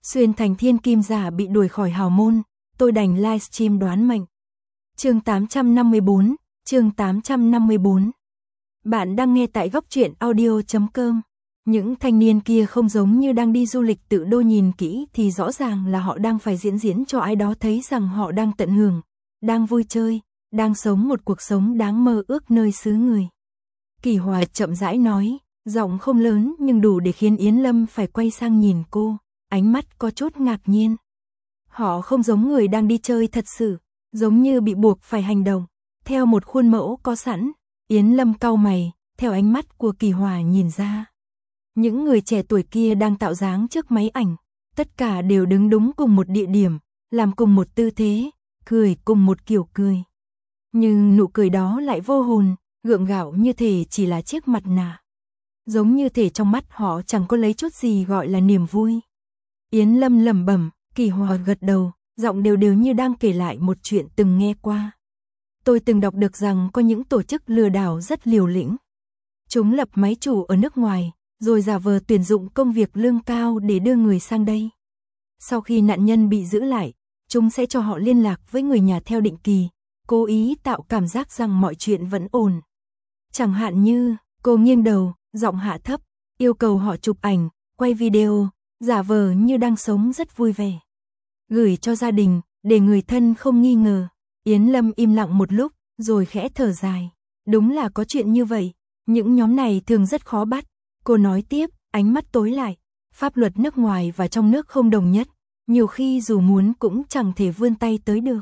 Xuyên thành thiên kim giả bị đuổi khỏi hào môn, tôi đành livestream đoán mệnh. Chương 854, chương 854. Bạn đang nghe tại góc truyện audio.com. Những thanh niên kia không giống như đang đi du lịch tự đô, nhìn kỹ thì rõ ràng là họ đang phải diễn cho ai đó thấy rằng họ đang tận hưởng, đang vui chơi, đang sống một cuộc sống đáng mơ ước nơi xứ người. Kỳ Hòa chậm rãi nói, giọng không lớn nhưng đủ để khiến Yến Lâm phải quay sang nhìn cô, ánh mắt có chút ngạc nhiên. Họ không giống người đang đi chơi thật sự, giống như bị buộc phải hành động theo một khuôn mẫu có sẵn. Yến Lâm cau mày, theo ánh mắt của Kỳ Hòa nhìn ra. Những người trẻ tuổi kia đang tạo dáng trước máy ảnh, tất cả đều đứng đúng cùng một địa điểm, làm cùng một tư thế, cười cùng một kiểu cười. Nhưng nụ cười đó lại vô hồn, gượng gạo như thể chỉ là chiếc mặt nạ. Giống như thể trong mắt họ chẳng có lấy chút gì gọi là niềm vui. Yến Lâm lẩm bẩm, Kỳ Hòa gật đầu, giọng đều như đang kể lại một chuyện từng nghe qua. Tôi từng đọc được rằng có những tổ chức lừa đảo rất liều lĩnh. Chúng lập máy chủ ở nước ngoài, rồi giả vờ tuyển dụng công việc lương cao để đưa người sang đây. Sau khi nạn nhân bị giữ lại, chúng sẽ cho họ liên lạc với người nhà theo định kỳ, cố ý tạo cảm giác rằng mọi chuyện vẫn ổn. Chẳng hạn như, cô nghiêng đầu, giọng hạ thấp, yêu cầu họ chụp ảnh, quay video, giả vờ như đang sống rất vui vẻ. Gửi cho gia đình, để người thân không nghi ngờ. Yến Lâm im lặng một lúc, rồi khẽ thở dài. Đúng là có chuyện như vậy, những nhóm này thường rất khó bắt. Cô nói tiếp, ánh mắt tối lại. Pháp luật nước ngoài và trong nước không đồng nhất, nhiều khi dù muốn cũng chẳng thể vươn tay tới được.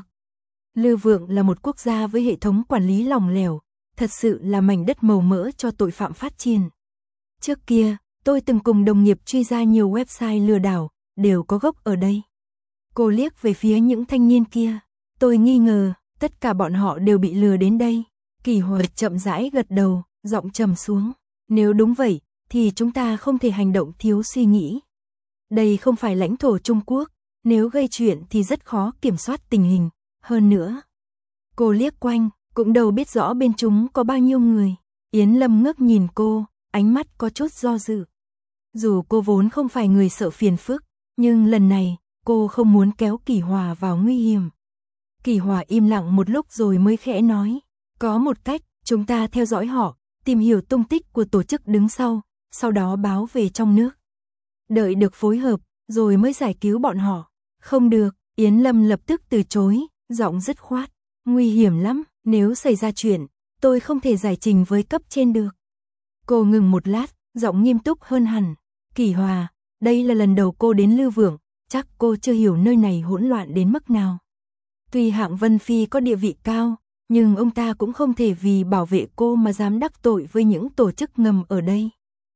Lư Vượng là một quốc gia với hệ thống quản lý lỏng lẻo, thật sự là mảnh đất màu mỡ cho tội phạm phát triển. Trước kia, tôi từng cùng đồng nghiệp truy ra nhiều website lừa đảo, đều có gốc ở đây. Cô liếc về phía những thanh niên kia. Tôi nghi ngờ, tất cả bọn họ đều bị lừa đến đây. Kỳ Hòa chậm rãi gật đầu, giọng trầm xuống. Nếu đúng vậy, thì chúng ta không thể hành động thiếu suy nghĩ. Đây không phải lãnh thổ Trung Quốc, nếu gây chuyện thì rất khó kiểm soát tình hình. Hơn nữa, cô liếc quanh, cũng đâu biết rõ bên chúng có bao nhiêu người. Yến Lâm ngước nhìn cô, ánh mắt có chút do dự. Dù cô vốn không phải người sợ phiền phức, nhưng lần này, cô không muốn kéo Kỳ Hòa vào nguy hiểm. Kỳ Hòa im lặng một lúc rồi mới khẽ nói, có một cách, chúng ta theo dõi họ, tìm hiểu tung tích của tổ chức đứng sau đó báo về trong nước. Đợi được phối hợp, rồi mới giải cứu bọn họ. Không được, Yến Lâm lập tức từ chối, giọng dứt khoát, nguy hiểm lắm, nếu xảy ra chuyện, tôi không thể giải trình với cấp trên được. Cô ngừng một lát, giọng nghiêm túc hơn hẳn, Kỳ Hòa, đây là lần đầu cô đến Lư Vượng, chắc cô chưa hiểu nơi này hỗn loạn đến mức nào. Tuy Hạng Vân Phi có địa vị cao, nhưng ông ta cũng không thể vì bảo vệ cô mà dám đắc tội với những tổ chức ngầm ở đây.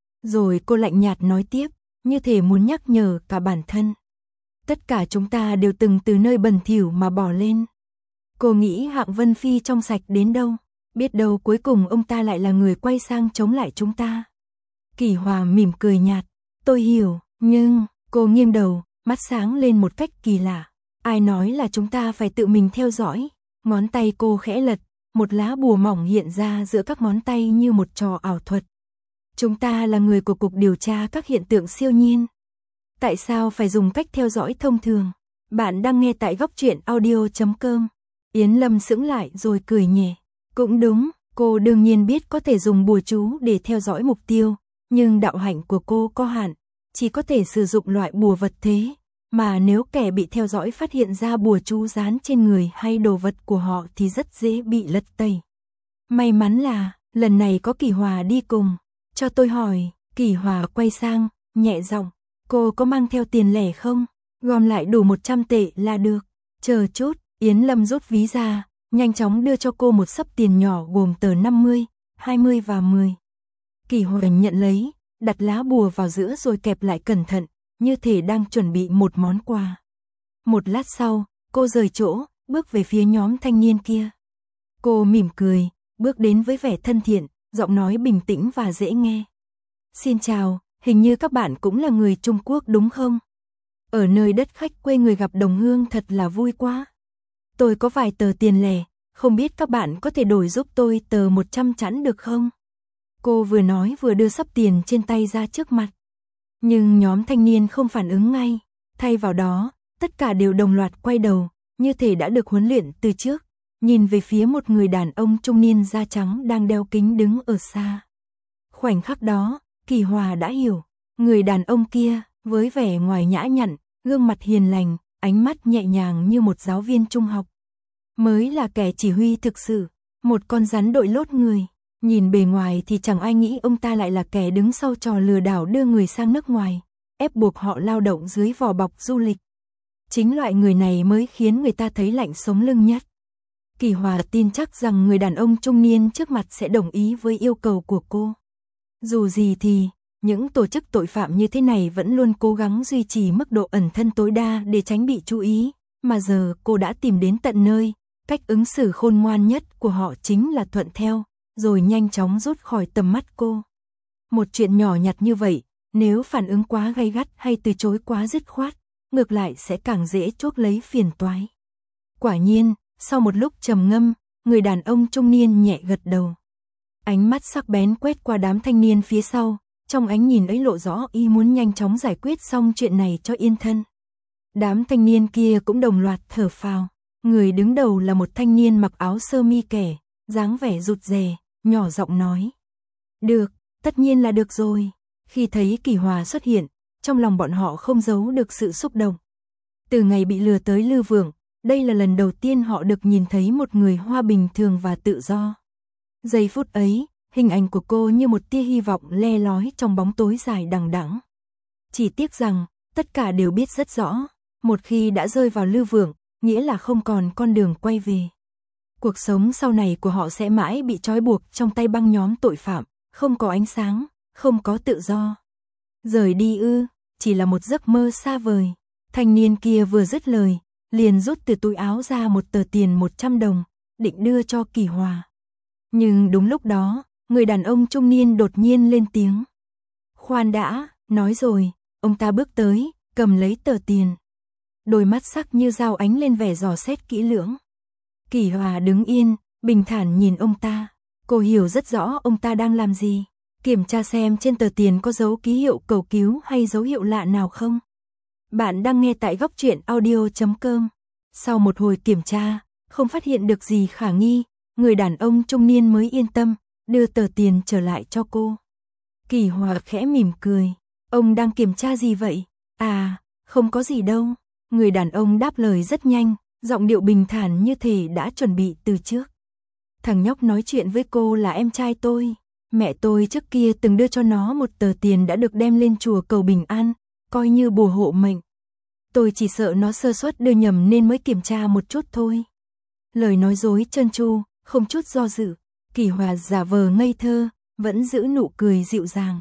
Rồi cô lạnh nhạt nói tiếp, như thể muốn nhắc nhở cả bản thân. Tất cả chúng ta đều từng từ nơi bẩn thỉu mà bỏ lên. Cô nghĩ Hạng Vân Phi trong sạch đến đâu, biết đâu cuối cùng ông ta lại là người quay sang chống lại chúng ta. Kỳ Hòa mỉm cười nhạt, tôi hiểu, nhưng, cô nghiêng đầu, mắt sáng lên một cách kỳ lạ. Ai nói là chúng ta phải tự mình theo dõi? Ngón tay cô khẽ lật, một lá bùa mỏng hiện ra giữa các ngón tay như một trò ảo thuật. Chúng ta là người của Cục Điều tra các hiện tượng siêu nhiên. Tại sao phải dùng cách theo dõi thông thường? Bạn đang nghe tại góc truyện audio.com. Yến Lâm sững lại rồi cười nhẹ. Cũng đúng, cô đương nhiên biết có thể dùng bùa chú để theo dõi mục tiêu, nhưng đạo hạnh của cô có hạn, chỉ có thể sử dụng loại bùa vật thế. Mà nếu kẻ bị theo dõi phát hiện ra bùa chú dán trên người hay đồ vật của họ thì rất dễ bị lật tẩy. May mắn là, lần này có Kỳ Hòa đi cùng. Cho tôi hỏi, Kỳ Hòa quay sang, nhẹ giọng, cô có mang theo tiền lẻ không? Gom lại đủ 100 tệ là được. Chờ chút, Yến Lâm rút ví ra, nhanh chóng đưa cho cô một xấp tiền nhỏ gồm tờ 50, 20 và 10. Kỳ Hòa nhận lấy, đặt lá bùa vào giữa rồi kẹp lại cẩn thận, như thể đang chuẩn bị một món quà. Một lát sau, cô rời chỗ, bước về phía nhóm thanh niên kia. Cô mỉm cười, bước đến với vẻ thân thiện, giọng nói bình tĩnh và dễ nghe. Xin chào, hình như các bạn cũng là người Trung Quốc đúng không? Ở nơi đất khách quê người gặp đồng hương thật là vui quá. Tôi có vài tờ tiền lẻ, không biết các bạn có thể đổi giúp tôi tờ 100 chẵn được không? Cô vừa nói vừa đưa xấp tiền trên tay ra trước mặt. Nhưng nhóm thanh niên không phản ứng ngay. Thay vào đó, tất cả đều đồng loạt quay đầu, như thể đã được huấn luyện từ trước, nhìn về phía một người đàn ông trung niên da trắng đang đeo kính đứng ở xa. Khoảnh khắc đó, Kỳ Hòa đã hiểu, người đàn ông kia, với vẻ ngoài nhã nhặn, gương mặt hiền lành, ánh mắt nhẹ nhàng như một giáo viên trung học, mới là kẻ chỉ huy thực sự, một con rắn đội lốt người. Nhìn bề ngoài thì chẳng ai nghĩ ông ta lại là kẻ đứng sau trò lừa đảo đưa người sang nước ngoài, ép buộc họ lao động dưới vỏ bọc du lịch. Chính loại người này mới khiến người ta thấy lạnh sống lưng nhất. Kỳ Hòa tin chắc rằng người đàn ông trung niên trước mặt sẽ đồng ý với yêu cầu của cô. Dù gì thì, những tổ chức tội phạm như thế này vẫn luôn cố gắng duy trì mức độ ẩn thân tối đa để tránh bị chú ý, mà giờ cô đã tìm đến tận nơi, cách ứng xử khôn ngoan nhất của họ chính là thuận theo, rồi nhanh chóng rút khỏi tầm mắt cô. Một chuyện nhỏ nhặt như vậy, nếu phản ứng quá gay gắt hay từ chối quá dứt khoát, ngược lại sẽ càng dễ chuốc lấy phiền toái. Quả nhiên, sau một lúc trầm ngâm, người đàn ông trung niên nhẹ gật đầu. Ánh mắt sắc bén quét qua đám thanh niên phía sau, trong ánh nhìn ấy lộ rõ y muốn nhanh chóng giải quyết xong chuyện này cho yên thân. Đám thanh niên kia cũng đồng loạt thở phào. Người đứng đầu là một thanh niên mặc áo sơ mi kẻ, dáng vẻ rụt rè, nhỏ giọng nói. Được, tất nhiên là được rồi. Khi thấy Kỳ Hòa xuất hiện, trong lòng bọn họ không giấu được sự xúc động. Từ ngày bị lừa tới Lư Vượng, đây là lần đầu tiên họ được nhìn thấy một người Hoa bình thường và tự do. Giây phút ấy, hình ảnh của cô như một tia hy vọng le lói trong bóng tối dài đằng đẵng. Chỉ tiếc rằng, tất cả đều biết rất rõ, một khi đã rơi vào Lư Vượng, nghĩa là không còn con đường quay về. Cuộc sống sau này của họ sẽ mãi bị trói buộc trong tay băng nhóm tội phạm, không có ánh sáng, không có tự do. Rời đi ư, chỉ là một giấc mơ xa vời. Thanh niên kia vừa dứt lời, liền rút từ túi áo ra một tờ tiền 100 đồng, định đưa cho Kỳ Hòa. Nhưng đúng lúc đó, người đàn ông trung niên đột nhiên lên tiếng. Khoan đã, nói rồi, ông ta bước tới, cầm lấy tờ tiền. Đôi mắt sắc như dao ánh lên vẻ dò xét kỹ lưỡng. Kỳ Hòa đứng yên, bình thản nhìn ông ta. Cô hiểu rất rõ ông ta đang làm gì. Kiểm tra xem trên tờ tiền có dấu ký hiệu cầu cứu hay dấu hiệu lạ nào không. Bạn đang nghe tại góc truyện audio.com. Sau một hồi kiểm tra, không phát hiện được gì khả nghi, người đàn ông trung niên mới yên tâm, đưa tờ tiền trở lại cho cô. Kỳ Hòa khẽ mỉm cười. Ông đang kiểm tra gì vậy? À, không có gì đâu. Người đàn ông đáp lời rất nhanh, giọng điệu bình thản như thể đã chuẩn bị từ trước. Thằng nhóc nói chuyện với cô là em trai tôi. Mẹ tôi trước kia từng đưa cho nó một tờ tiền đã được đem lên chùa cầu bình an, coi như bùa hộ mệnh. Tôi chỉ sợ nó sơ suất đưa nhầm nên mới kiểm tra một chút thôi. Lời nói dối trơn tru, không chút do dự. Kỳ Hòa giả vờ ngây thơ, vẫn giữ nụ cười dịu dàng.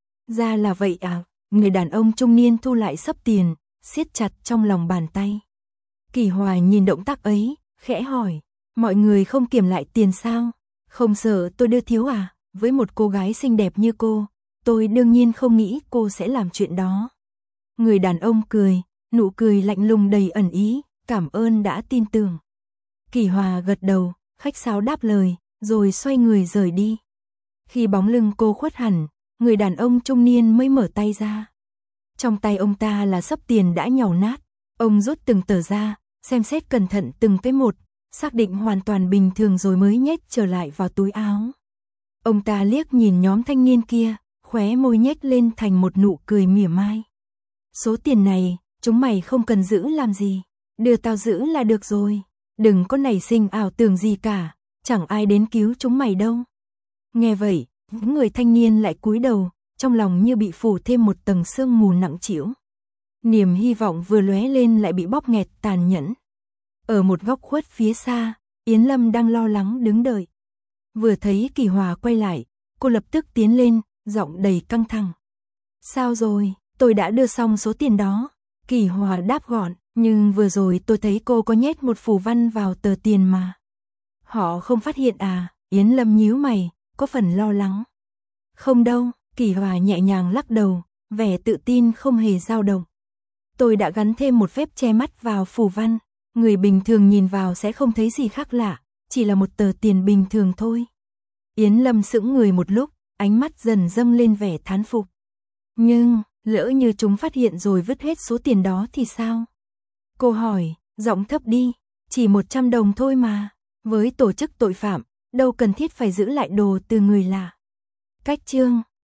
Ra là vậy à? Người đàn ông trung niên thu lại xấp tiền, siết chặt trong lòng bàn tay. Kỳ Hòa nhìn động tác ấy, khẽ hỏi. Mọi người không kiểm lại tiền sao? Không sợ tôi đưa thiếu à? Với một cô gái xinh đẹp như cô, tôi đương nhiên không nghĩ cô sẽ làm chuyện đó. Người đàn ông cười, nụ cười lạnh lùng đầy ẩn ý, cảm ơn đã tin tưởng. Kỳ Hòa gật đầu, khách sáo đáp lời, rồi xoay người rời đi. Khi bóng lưng cô khuất hẳn, người đàn ông trung niên mới mở tay ra. Trong tay ông ta là xấp tiền đã nhàu nát. Ông rút từng tờ ra, xem xét cẩn thận từng cái một, xác định hoàn toàn bình thường rồi mới nhét trở lại vào túi áo. Ông ta liếc nhìn nhóm thanh niên kia, khóe môi nhếch lên thành một nụ cười mỉa mai. Số tiền này, chúng mày không cần giữ làm gì, đưa tao giữ là được rồi. Đừng có nảy sinh ảo tưởng gì cả, chẳng ai đến cứu chúng mày đâu. Nghe vậy, những người thanh niên lại cúi đầu, trong lòng như bị phủ thêm một tầng sương mù nặng trĩu. Niềm hy vọng vừa lóe lên lại bị bóp nghẹt tàn nhẫn. Ở một góc khuất phía xa, Yến Lâm đang lo lắng đứng đợi. Vừa thấy Kỳ Hòa quay lại, cô lập tức tiến lên, giọng đầy căng thẳng. Sao rồi, tôi đã đưa xong số tiền đó. Kỳ Hòa đáp gọn, nhưng vừa rồi tôi thấy cô có nhét một phù văn vào tờ tiền mà. Họ không phát hiện à? Yến Lâm nhíu mày, có phần lo lắng. Không đâu, Kỳ Hòa nhẹ nhàng lắc đầu, vẻ tự tin không hề dao động. Tôi đã gắn thêm một phép che mắt vào phù văn, người bình thường nhìn vào sẽ không thấy gì khác lạ, chỉ là một tờ tiền bình thường thôi. Yến Lâm sững người một lúc, ánh mắt dần dâng lên vẻ thán phục. Nhưng, Lỡ như chúng phát hiện rồi vứt hết số tiền đó thì sao? Cô hỏi, giọng thấp đi, chỉ 100 đồng thôi mà. Với tổ chức tội phạm, đâu cần thiết phải giữ lại đồ từ người lạ. Cách chương